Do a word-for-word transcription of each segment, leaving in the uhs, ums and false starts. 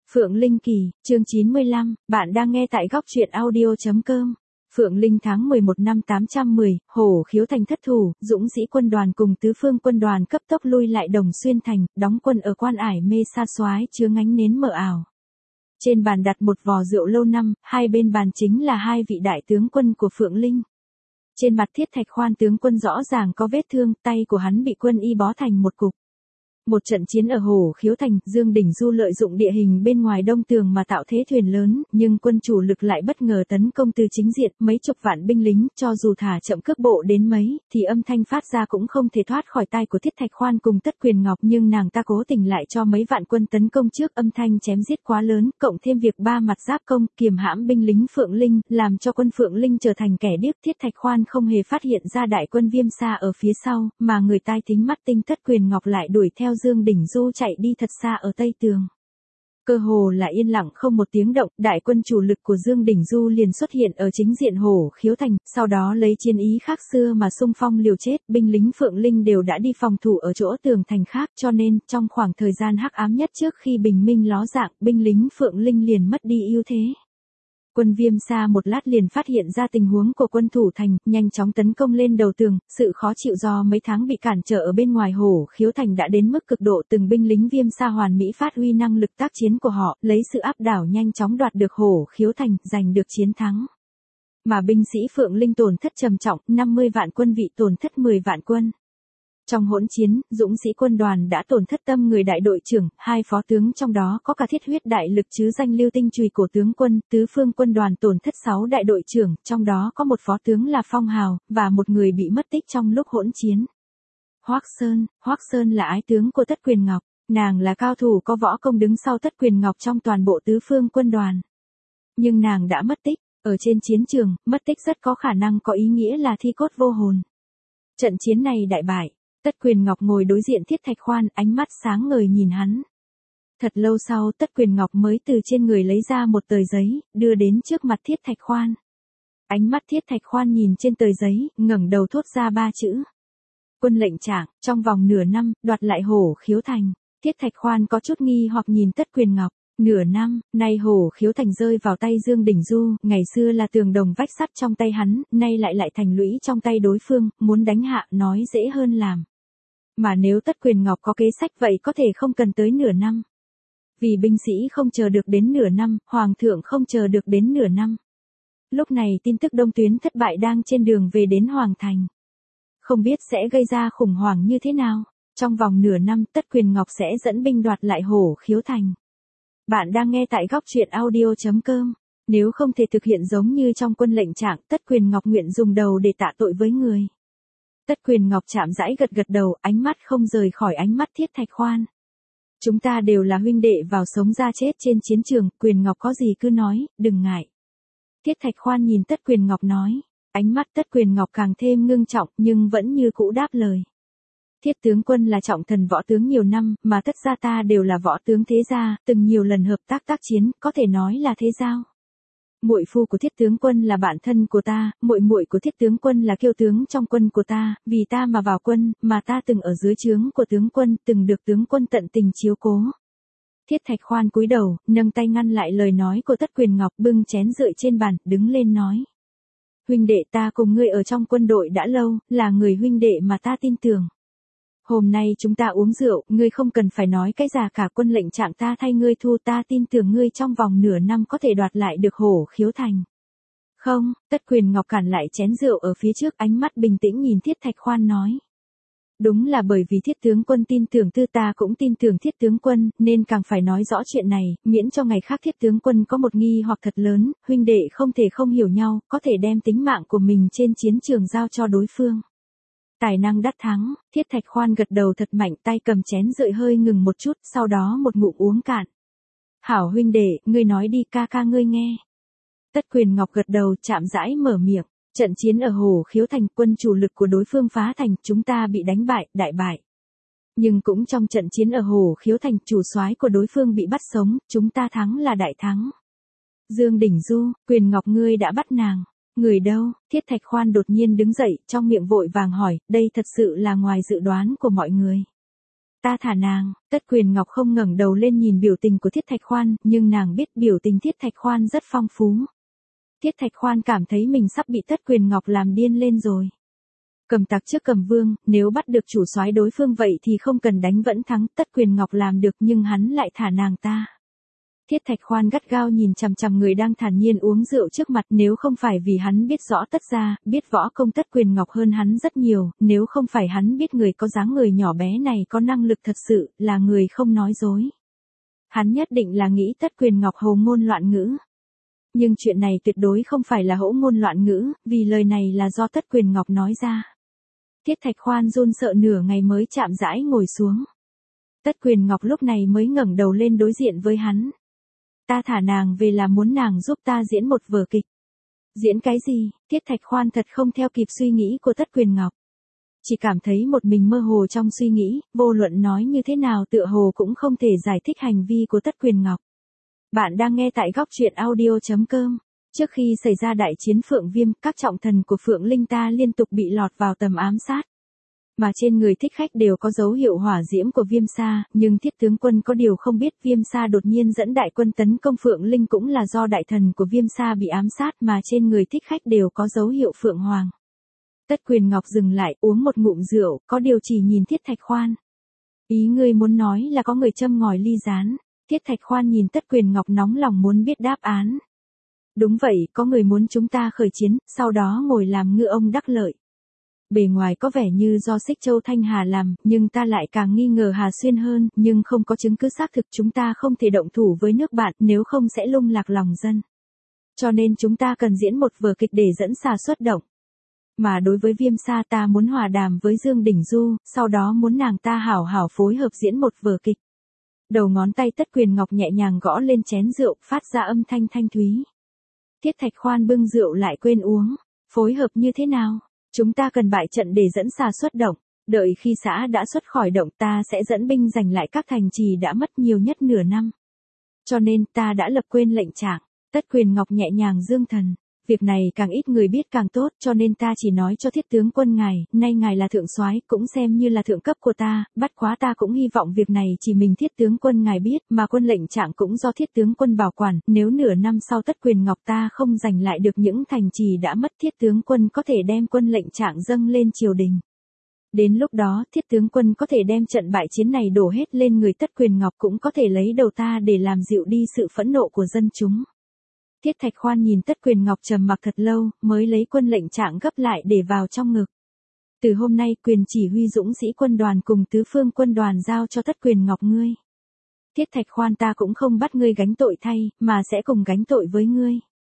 Phượng Linh Kỳ, chương chín mươi lăm, bạn đang nghe tại góc truyện audio chấm com. Phượng Linh tháng mười một năm tám trăm mười, Hổ Khiếu thành thất thủ, Dũng sĩ quân đoàn cùng tứ phương quân đoàn cấp tốc lui lại Đồng Xuyên thành, đóng quân ở Quan Ải Mê Sa Soái chứa ngánh nến mờ ảo. Trên bàn đặt một vò rượu lâu năm, hai bên bàn chính là hai vị đại tướng quân của Phượng Linh. Trên mặt Thiết Thạch Khoan tướng quân rõ ràng có vết thương, tay của hắn bị quân y bó thành một cục. Một trận chiến ở Hổ Khiếu thành, Dương Đình Du lợi dụng địa hình bên ngoài đông tường mà tạo thế thuyền lớn, nhưng quân chủ lực lại bất ngờ tấn công từ chính diện, mấy chục vạn binh lính, cho dù thả chậm cước bộ đến mấy, thì âm thanh phát ra cũng không thể thoát khỏi tai của Thiết Thạch Khoan cùng Tất Quyền Ngọc, nhưng nàng ta cố tình lại cho mấy vạn quân tấn công trước, âm thanh chém giết quá lớn, cộng thêm việc ba mặt giáp công, kiềm hãm binh lính Phượng Linh, làm cho quân Phượng Linh trở thành kẻ điếc. Thiết Thạch Khoan không hề phát hiện ra đại quân Viêm Sa ở phía sau, mà người tai thính mắt tinh Tất Quyền Ngọc lại đuổi theo Dương Đình Du chạy đi thật xa ở tây tường. Cơ hồ là yên lặng không một tiếng động, đại quân chủ lực của Dương Đình Du liền xuất hiện ở chính diện Hổ Khiếu thành, sau đó lấy chiến ý khác xưa mà xung phong liều chết, binh lính Phượng Linh đều đã đi phòng thủ ở chỗ tường thành khác, cho nên, trong khoảng thời gian hắc ám nhất trước khi bình minh ló dạng, binh lính Phượng Linh liền mất đi ưu thế. Quân Viêm Sa một lát liền phát hiện ra tình huống của quân thủ thành, nhanh chóng tấn công lên đầu tường, sự khó chịu do mấy tháng bị cản trở ở bên ngoài Hổ Khiếu thành đã đến mức cực độ, từng binh lính Viêm Sa hoàn mỹ phát huy năng lực tác chiến của họ, lấy sự áp đảo nhanh chóng đoạt được Hổ Khiếu thành, giành được chiến thắng. Mà binh sĩ Phượng Linh tổn thất trầm trọng, năm mươi vạn quân vị tổn thất mười vạn quân. Trong hỗn chiến, Dũng sĩ quân đoàn đã tổn thất tâm người đại đội trưởng, hai phó tướng trong đó có cả thiết huyết đại lực chứ danh Lưu Tinh Chùy cổ tướng quân, tứ phương quân đoàn tổn thất sáu đại đội trưởng, trong đó có một phó tướng là Phong Hào, và một người bị mất tích trong lúc hỗn chiến. Hoắc Sơn, Hoắc Sơn là ái tướng của Tất Quyền Ngọc, nàng là cao thủ có võ công đứng sau Tất Quyền Ngọc trong toàn bộ tứ phương quân đoàn. Nhưng nàng đã mất tích, ở trên chiến trường, mất tích rất có khả năng có ý nghĩa là thi cốt vô hồn. Trận chiến này đại bại. Tất Quyền Ngọc ngồi đối diện Thiết Thạch Khoan, ánh mắt sáng ngời nhìn hắn. Thật lâu sau Tất Quyền Ngọc mới từ trên người lấy ra một tờ giấy, đưa đến trước mặt Thiết Thạch Khoan. Ánh mắt Thiết Thạch Khoan nhìn trên tờ giấy, ngẩng đầu thốt ra ba chữ. Quân lệnh trạng, trong vòng nửa năm, đoạt lại Hổ Khiếu thành. Thiết Thạch Khoan có chút nghi hoặc nhìn Tất Quyền Ngọc. Nửa năm, nay Hổ Khiếu thành rơi vào tay Dương Đình Du, ngày xưa là tường đồng vách sắt trong tay hắn, nay lại lại thành lũy trong tay đối phương, muốn đánh hạ nói dễ hơn làm. Mà nếu Tất Quyền Ngọc có kế sách vậy có thể không cần tới nửa năm. Vì binh sĩ không chờ được đến nửa năm, Hoàng thượng không chờ được đến nửa năm. Lúc này tin tức Đông Tuyến thất bại đang trên đường về đến Hoàng thành. Không biết sẽ gây ra khủng hoảng như thế nào, trong vòng nửa năm Tất Quyền Ngọc sẽ dẫn binh đoạt lại Hổ Khiếu thành. Bạn đang nghe tại góc truyện audio chấm com. Nếu không thể thực hiện giống như trong quân lệnh trạng, Tất Quyền Ngọc nguyện dùng đầu để tạ tội với người. Tất Quyền Ngọc chạm rãi gật gật đầu, ánh mắt không rời khỏi ánh mắt Thiết Thạch Khoan. Chúng ta đều là huynh đệ vào sống ra chết trên chiến trường, Quyền Ngọc có gì cứ nói, đừng ngại. Thiết Thạch Khoan nhìn Tất Quyền Ngọc nói, ánh mắt Tất Quyền Ngọc càng thêm ngưng trọng nhưng vẫn như cũ đáp lời. Thiết tướng quân là trọng thần võ tướng nhiều năm, mà tất gia ta đều là võ tướng thế gia, từng nhiều lần hợp tác tác chiến, có thể nói là thế giao. Muội phu của Thiết tướng quân là bạn thân của ta, muội muội của Thiết tướng quân là kiêu tướng trong quân của ta, vì ta mà vào quân, mà ta từng ở dưới trướng của tướng quân, từng được tướng quân tận tình chiếu cố. Thiết Thạch Khoan cúi đầu, nâng tay ngăn lại lời nói của Tất Quyền Ngọc, bưng chén rượu trên bàn, đứng lên nói: "Huynh đệ, ta cùng ngươi ở trong quân đội đã lâu, là người huynh đệ mà ta tin tưởng. Hôm nay chúng ta uống rượu, ngươi không cần phải nói cái gì cả, quân lệnh trạng ta thay ngươi thu, ta tin tưởng ngươi trong vòng nửa năm có thể đoạt lại được Hổ Khiếu thành." "Không." Tất Quyền Ngọc cản lại chén rượu ở phía trước, ánh mắt bình tĩnh nhìn Thiết Thạch Khoan nói: "Đúng là bởi vì Thiết tướng quân tin tưởng tư, ta cũng tin tưởng Thiết tướng quân, nên càng phải nói rõ chuyện này, miễn cho ngày khác Thiết tướng quân có một nghi hoặc thật lớn, huynh đệ không thể không hiểu nhau, có thể đem tính mạng của mình trên chiến trường giao cho đối phương." Tài năng đắc thắng, Thiết Thạch Khoan gật đầu thật mạnh, tay cầm chén rượu hơi ngừng một chút, sau đó một ngụm uống cạn. "Hảo huynh đệ, ngươi nói đi, ca ca ngươi nghe." Tất Quyền Ngọc gật đầu, chạm rãi mở miệng. Trận chiến ở Hổ Khiếu thành, quân chủ lực của đối phương phá thành, chúng ta bị đánh bại, đại bại. Nhưng cũng trong trận chiến ở Hổ Khiếu thành, chủ soái của đối phương bị bắt sống, chúng ta thắng là đại thắng. Dương Đình Du, Quyền Ngọc ngươi đã bắt nàng. Người đâu? Thiết Thạch Khoan đột nhiên đứng dậy, trong miệng vội vàng hỏi, đây thật sự là ngoài dự đoán của mọi người. Ta thả nàng. Tất Quyền Ngọc không ngẩng đầu lên nhìn biểu tình của Thiết Thạch Khoan, nhưng nàng biết biểu tình Thiết Thạch Khoan rất phong phú. Thiết Thạch Khoan cảm thấy mình sắp bị Tất Quyền Ngọc làm điên lên rồi. Cầm tặc trước cầm vương, nếu bắt được chủ soái đối phương vậy thì không cần đánh vẫn thắng, Tất Quyền Ngọc làm được nhưng hắn lại thả nàng ta. Thiết Thạch Khoan gắt gao nhìn chằm chằm người đang thản nhiên uống rượu trước mặt, nếu không phải vì hắn biết rõ Tất gia, biết võ công Tất Quyền Ngọc hơn hắn rất nhiều, nếu không phải hắn biết người có dáng người nhỏ bé này có năng lực thật sự, là người không nói dối. Hắn nhất định là nghĩ Tất Quyền Ngọc hồ ngôn loạn ngữ. Nhưng chuyện này tuyệt đối không phải là hỗn ngôn loạn ngữ, vì lời này là do Tất Quyền Ngọc nói ra. Thiết Thạch Khoan run sợ nửa ngày mới chạm rãi ngồi xuống. Tất Quyền Ngọc lúc này mới ngẩng đầu lên đối diện với hắn. Ta thả nàng về là muốn nàng giúp ta diễn một vở kịch. Diễn cái gì? Thiết Thạch Khoan thật không theo kịp suy nghĩ của Tất Quyền Ngọc. Chỉ cảm thấy một mình mơ hồ trong suy nghĩ, vô luận nói như thế nào tựa hồ cũng không thể giải thích hành vi của Tất Quyền Ngọc. Bạn đang nghe tại góc truyện audio chấm com. Trước khi xảy ra đại chiến Phượng Viêm, các trọng thần của Phượng Linh ta liên tục bị lọt vào tầm ám sát. Mà trên người thích khách đều có dấu hiệu hỏa diễm của Viêm Sa, nhưng Thiết tướng quân có điều không biết Viêm Sa đột nhiên dẫn đại quân tấn công Phượng Linh cũng là do đại thần của Viêm Sa bị ám sát mà trên người thích khách đều có dấu hiệu Phượng Hoàng. Tất Quyền Ngọc dừng lại uống một ngụm rượu, có điều chỉ nhìn Thiết Thạch Khoan. Ý ngươi muốn nói là có người châm ngòi ly gián. Thiết Thạch Khoan nhìn Tất Quyền Ngọc nóng lòng muốn biết đáp án. Đúng vậy, có người muốn chúng ta khởi chiến, sau đó ngồi làm ngư ông đắc lợi. Bề ngoài có vẻ như do Xích Châu Thanh Hà làm, nhưng ta lại càng nghi ngờ Hà Xuyên hơn, nhưng không có chứng cứ xác thực chúng ta không thể động thủ với nước bạn, nếu không sẽ lung lạc lòng dân. Cho nên chúng ta cần diễn một vở kịch để dẫn xà xuất động. Mà đối với Viêm Sa ta muốn hòa đàm với Dương Đỉnh Du, sau đó muốn nàng ta hảo hảo phối hợp diễn một vở kịch. Đầu ngón tay Tất Quyền Ngọc nhẹ nhàng gõ lên chén rượu, phát ra âm thanh thanh thúy. Thiết Thạch Khoan bưng rượu lại quên uống. Phối hợp như thế nào? Chúng ta cần bại trận để dẫn xà xuất động. Đợi khi xã đã xuất khỏi động ta sẽ dẫn binh giành lại các thành trì đã mất nhiều nhất nửa năm. Cho nên ta đã lập quên lệnh trạng. Tất Quyền Ngọc nhẹ nhàng dương thần. Việc này càng ít người biết càng tốt, cho nên ta chỉ nói cho Thiết tướng quân ngài, nay ngài là thượng soái, cũng xem như là thượng cấp của ta, bất quá ta cũng hy vọng việc này chỉ mình Thiết tướng quân ngài biết, mà quân lệnh trạng cũng do Thiết tướng quân bảo quản, nếu nửa năm sau Tất Quyền Ngọc ta không giành lại được những thành trì đã mất, Thiết tướng quân có thể đem quân lệnh trạng dâng lên triều đình. Đến lúc đó, Thiết tướng quân có thể đem trận bại chiến này đổ hết lên người Tất Quyền Ngọc, cũng có thể lấy đầu ta để làm dịu đi sự phẫn nộ của dân chúng. Thiết Thạch Khoan nhìn Tất Quyền Ngọc trầm mặc thật lâu, mới lấy quân lệnh trạng gấp lại để vào trong ngực. Từ hôm nay quyền chỉ huy dũng sĩ quân đoàn cùng tứ phương quân đoàn giao cho Tất Quyền Ngọc ngươi. Thiết Thạch Khoan ta cũng không bắt ngươi gánh tội thay, mà sẽ cùng gánh tội với ngươi.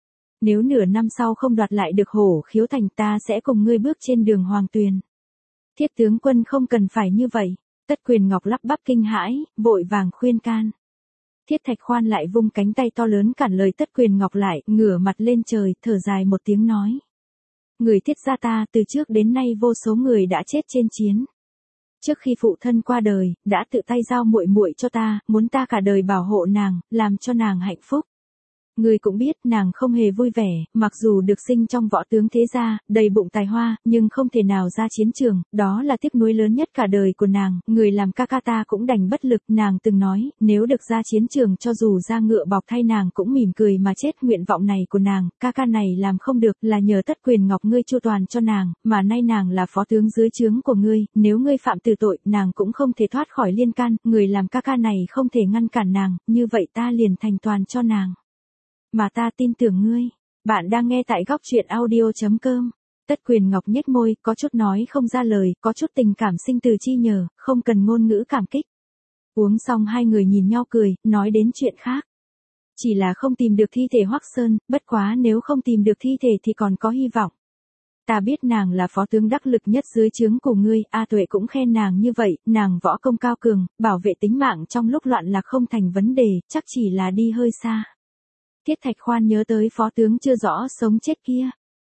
Nếu nửa năm sau không đoạt lại được Hổ Khiếu Thành ta sẽ cùng ngươi bước trên đường Hoàng Tuyền. Thiết tướng quân không cần phải như vậy. Tất Quyền Ngọc lắp bắp kinh hãi, vội vàng khuyên can. Thiết Thạch Khoan lại vung cánh tay to lớn cản lời Tất Quyền Ngọc lại, ngửa mặt lên trời, thở dài một tiếng nói. Người Thiết gia ta từ trước đến nay vô số người đã chết trên chiến. Trước khi phụ thân qua đời, đã tự tay giao muội muội cho ta, muốn ta cả đời bảo hộ nàng, làm cho nàng hạnh phúc. Người cũng biết nàng không hề vui vẻ, mặc dù được sinh trong võ tướng thế gia, đầy bụng tài hoa, nhưng không thể nào ra chiến trường, đó là tiếc nuối lớn nhất cả đời của nàng, người làm ca ca ta cũng đành bất lực, nàng từng nói, nếu được ra chiến trường cho dù ra ngựa bọc thay nàng cũng mỉm cười mà chết, nguyện vọng này của nàng, ca ca này làm không được, là nhờ Tất Quyền Ngọc ngươi chu toàn cho nàng, mà nay nàng là phó tướng dưới trướng của ngươi, nếu ngươi phạm từ tội, nàng cũng không thể thoát khỏi liên can, người làm ca ca này không thể ngăn cản nàng, như vậy ta liền thành toàn cho nàng. Mà ta tin tưởng ngươi. Bạn đang nghe tại góc truyện audio chấm com. Tất Quyền Ngọc nhếch môi, có chút nói không ra lời, có chút tình cảm sinh từ chi nhờ, không cần ngôn ngữ cảm kích. Uống xong hai người nhìn nhau cười, nói đến chuyện khác. Chỉ là không tìm được thi thể Hoắc Sơn, bất quá nếu không tìm được thi thể thì còn có hy vọng. Ta biết nàng là phó tướng đắc lực nhất dưới trướng của ngươi, A Tuệ cũng khen nàng như vậy, nàng võ công cao cường, bảo vệ tính mạng trong lúc loạn lạc không thành vấn đề, chắc chỉ là đi hơi xa. Thiết Thạch Khoan nhớ tới phó tướng chưa rõ sống chết kia.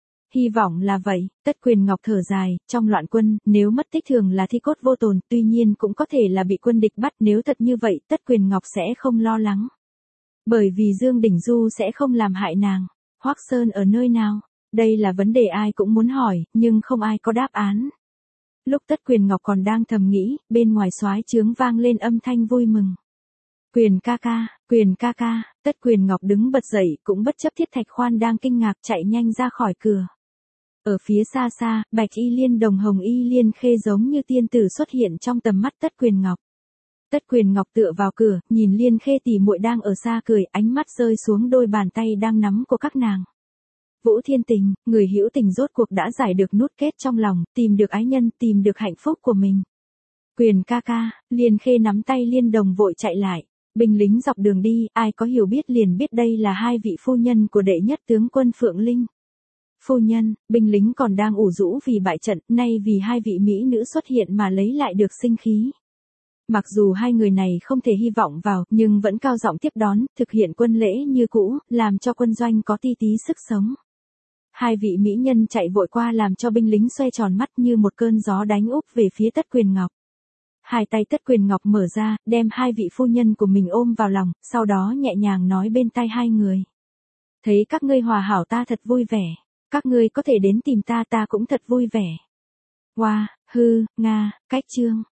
Hy vọng là vậy. Tất Quyền Ngọc thở dài, trong loạn quân, nếu mất tích thường là thi cốt vô tồn, tuy nhiên cũng có thể là bị quân địch bắt, nếu thật như vậy, Tất Quyền Ngọc sẽ không lo lắng. Bởi vì Dương Đỉnh Du sẽ không làm hại nàng. Hoắc Sơn ở nơi nào? Đây là vấn đề ai cũng muốn hỏi, nhưng không ai có đáp án. Lúc Tất Quyền Ngọc còn đang thầm nghĩ, bên ngoài soái trướng vang lên âm thanh vui mừng. Quyền ca ca, Quyền ca ca, Tất Quyền Ngọc đứng bật dậy cũng bất chấp Thiết Thạch Khoan đang kinh ngạc chạy nhanh ra khỏi cửa. Ở phía xa xa, Bạch Y Liên đồng Hồng Y Liên Khê giống như tiên tử xuất hiện trong tầm mắt Tất Quyền Ngọc. Tất Quyền Ngọc tựa vào cửa, nhìn Liên Khê tỷ muội đang ở xa cười, ánh mắt rơi xuống đôi bàn tay đang nắm của các nàng. Vũ Thiên Tình, người hữu tình rốt cuộc đã giải được nút kết trong lòng, tìm được ái nhân, tìm được hạnh phúc của mình. Quyền ca ca, Liên Khê nắm tay Liên Đồng vội chạy lại. Binh lính dọc đường đi, ai có hiểu biết liền biết đây là hai vị phu nhân của đệ nhất tướng quân Phượng Linh. Phu nhân, binh lính còn đang ủ rũ vì bại trận, nay vì hai vị mỹ nữ xuất hiện mà lấy lại được sinh khí. Mặc dù hai người này không thể hy vọng vào, nhưng vẫn cao giọng tiếp đón, thực hiện quân lễ như cũ, làm cho quân doanh có ti tí sức sống. Hai vị mỹ nhân chạy vội qua làm cho binh lính xoay tròn mắt như một cơn gió đánh úp về phía Tất Quyền Ngọc. Hai tay Tất Quyền Ngọc mở ra, đem hai vị phu nhân của mình ôm vào lòng, sau đó nhẹ nhàng nói bên tai hai người. Thấy các ngươi hòa hảo ta thật vui vẻ. Các ngươi có thể đến tìm ta ta cũng thật vui vẻ. Wow, hư, nga, cách chương.